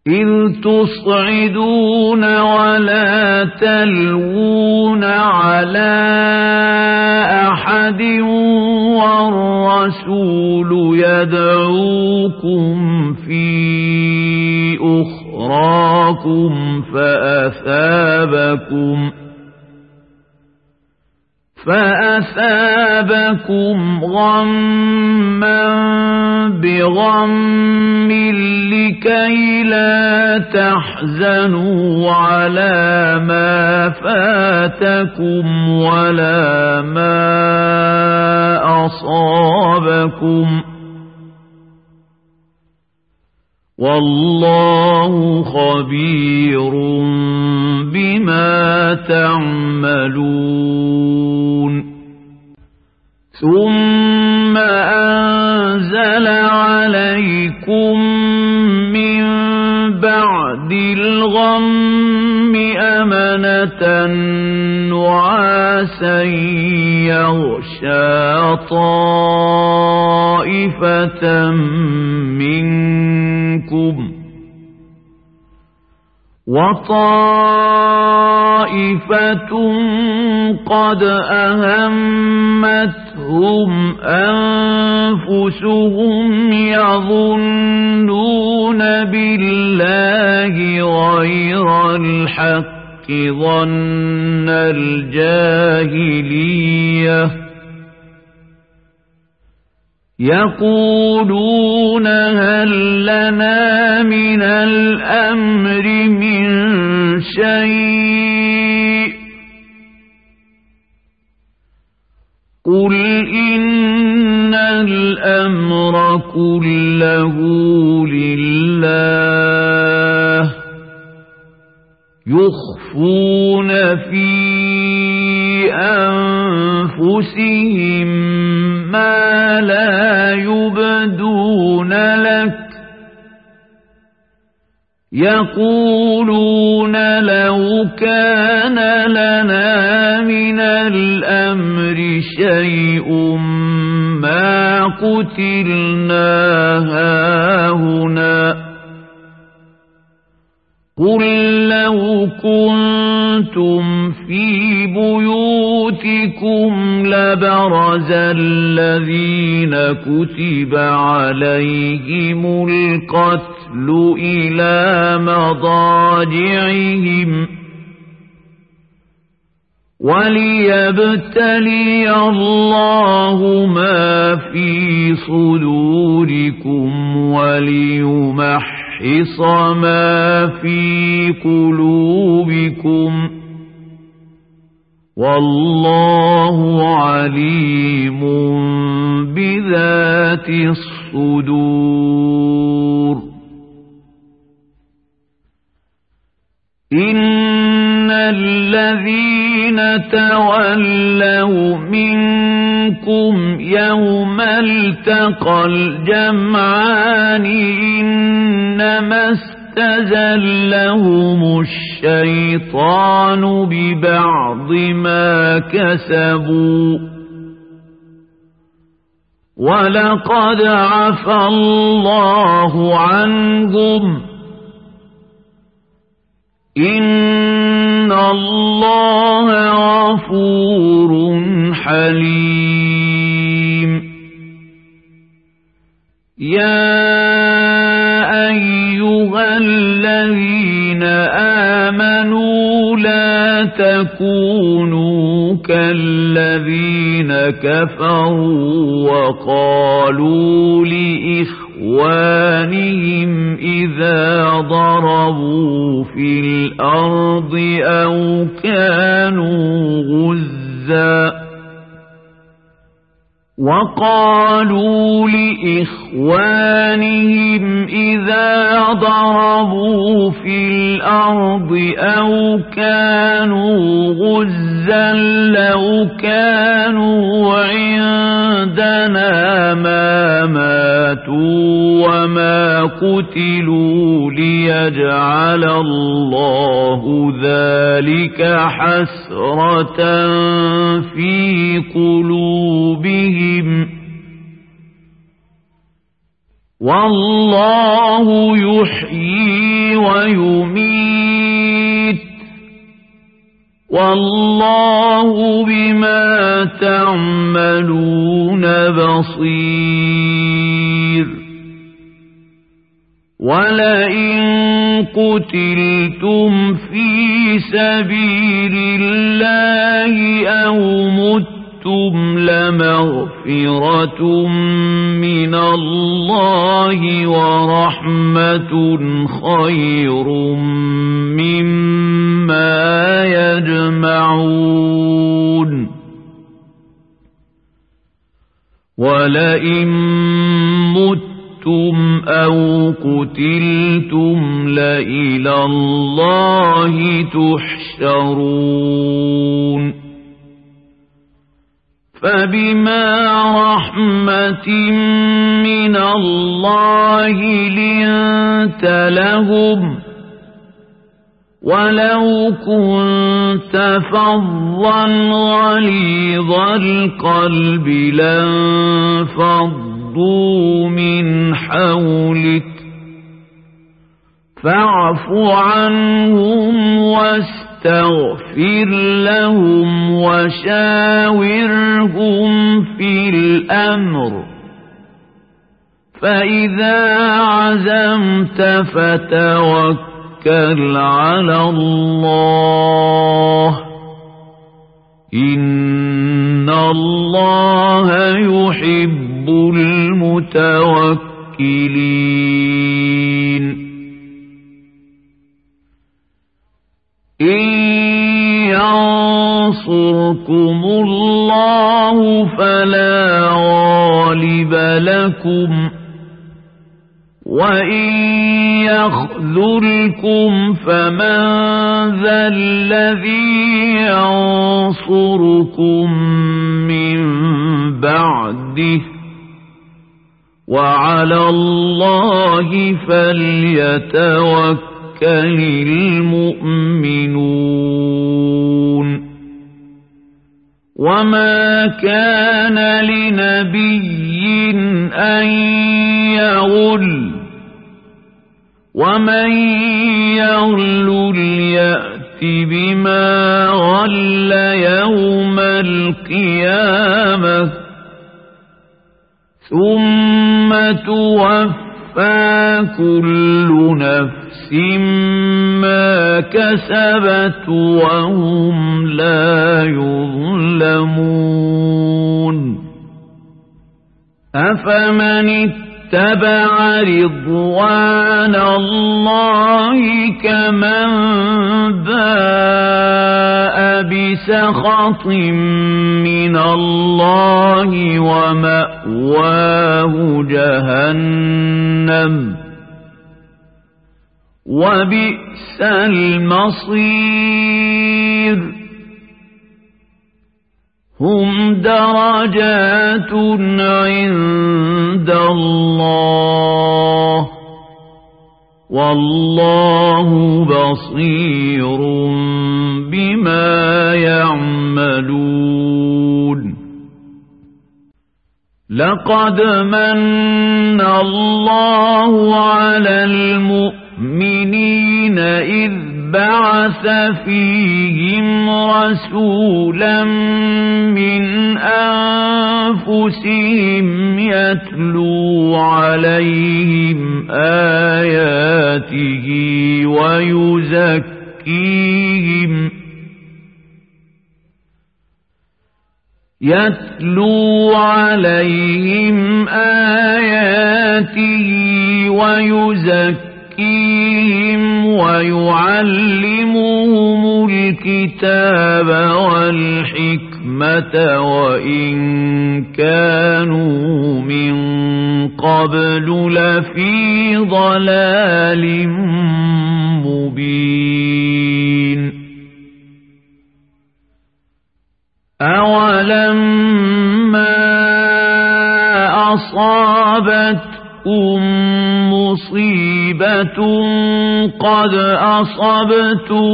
إذ تصعدون ولا تلوون على أحد والرسول يدعوكم في أخراكم فأثابكم غما بغم لكي لا تحزنوا على ما فاتكم ولا ما أصابكم والله خبير بما تعملون ثم أنزل عليكم من بعد الغم أمنة نعاسا يغشى طائفة منكم وطائفة قد أهمتهم أنفسهم يظنون بالله غير الحق ظن الجاهلية يقولون هل لنا من الأمر من شيء قل إن الأمر كله لله يخفون في أنفسهم ما لا يبدون لك يقولون لو كان لنا من الأمر شيء ما قتلنا هاهنا قل لو كنتم في بيوتكم لبرز الذين كتب عليهم القتل إلى مضاجعهم وليبتلي الله ما في صدوركم وليمحص ما في قلوبكم والله عليم بذات الصدور إن الذين تولوا منكم يوم التقى الجمعان إنما استزلهم الشيطان ببعض ما كسبوا ولقد عفى الله عنهم إن الله غفور حليم يا أيها الذين آمنوا لا تكونوا كالذين كفروا وقالوا لإخوانهم إذا ضربوا في الأرض أو كانوا غزاً وقالوا لإخوانهم إذا ضربوا في الأرض أو كانوا غزا لو كانوا عندنا ما ماتوا وما قتلوا ليجعل الله ذلك حسرة في قلوبهم والله يحيي ويميت والله بما تعملون بصير ولئن قتلتم في سبيل الله أو متم لمغفرة من الله ورحمة خير مما يجمعون ولئن متم أو قتلتم لإلى الله تحشرون فبما رحمة من الله لنت لهم ولو كنت فظا غليظ القلب لانفضوا من حولك فاعف عنهم واستغفر لهم وشاورهم في الأمر فإذا عزمت فتوكل على الله إن الله يحب المتوكلين إن ينصركم الله فلا غالب لكم وإن يخذلكم فمن ذا الذي ينصركم من بعده وعلى الله فليتوكل المؤمنون وما كان لنبي أن يغل ومن يغل يأت بما غل يوم القيامة ثم توفى كل نفس ما كسبت وهم لا يظلمون أفمن اتبع رضوان الله كمن باء بسخط من الله ومأواه جهنم وبئس المصير هم درجات عند الله والله بصير بما يعملون لقد من الله على المؤمنين إذ بعث فيهم رسولا من أنفسهم يتلو عليهم آياته ويزكيهم ويعلمهم الكتاب والحكمة وإن كانوا من قبل لفي ضلال مبين أولما أصابتكم مصيبة قد أصبتم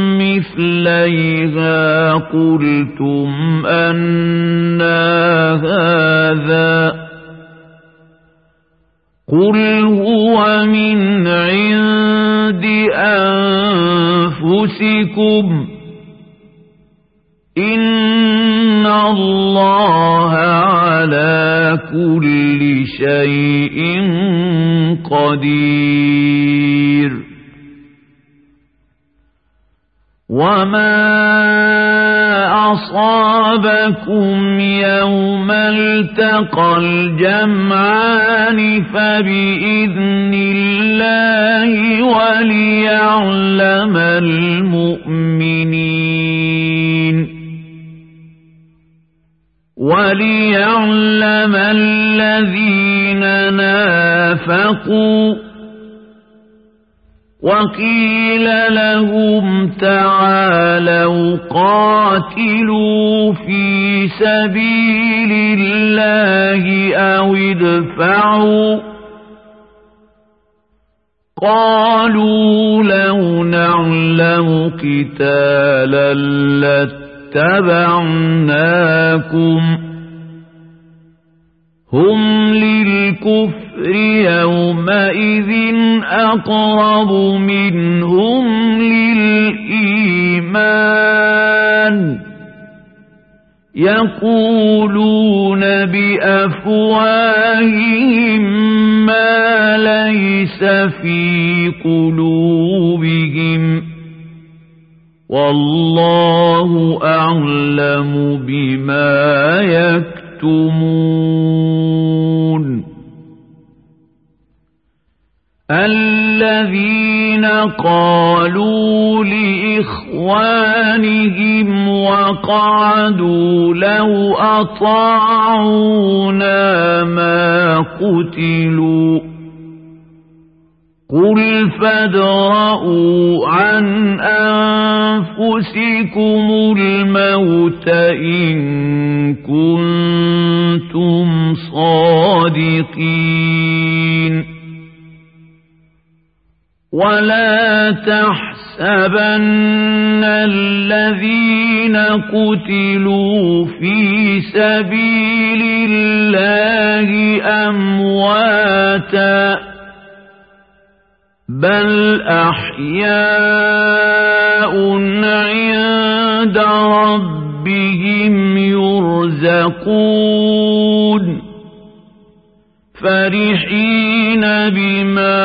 مثليها قلتم أنى هذا قل هو من عند أنفسكم إن الله على كل شيء قدير وما أصابكم يوم التقى الجمعان فبإذن الله وليعلم الذين نافقوا وقيل لهم تعالوا قاتلوا في سبيل الله أو ادفعوا قالوا لو نعلم قتالا لاتبعناكم هم للكفر يومئذ أقرب منهم للإيمان يقولون بأفواههم ما ليس في قلوبهم والله أعلم بما يكتمون الذين قالوا لإخوانهم وقعدوا لو أطاعونا ما قتلوا قل فادرءوا عن أنفسكم الموت إن كنتم صادقين ولا تحسبن الذين قتلوا في سبيل الله أمواتا بل أحياء عند ربهم يرزقون فرحين بما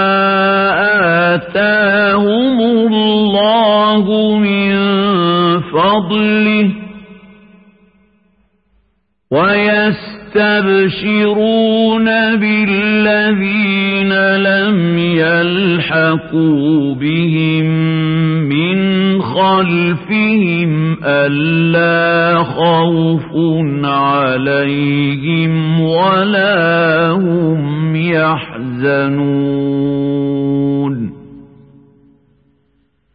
آتاهم الله من فضله ويستبشرون بالذين لم يلحقوا بهم من خلفهم ألا خوف عليهم ولا هم يحزنون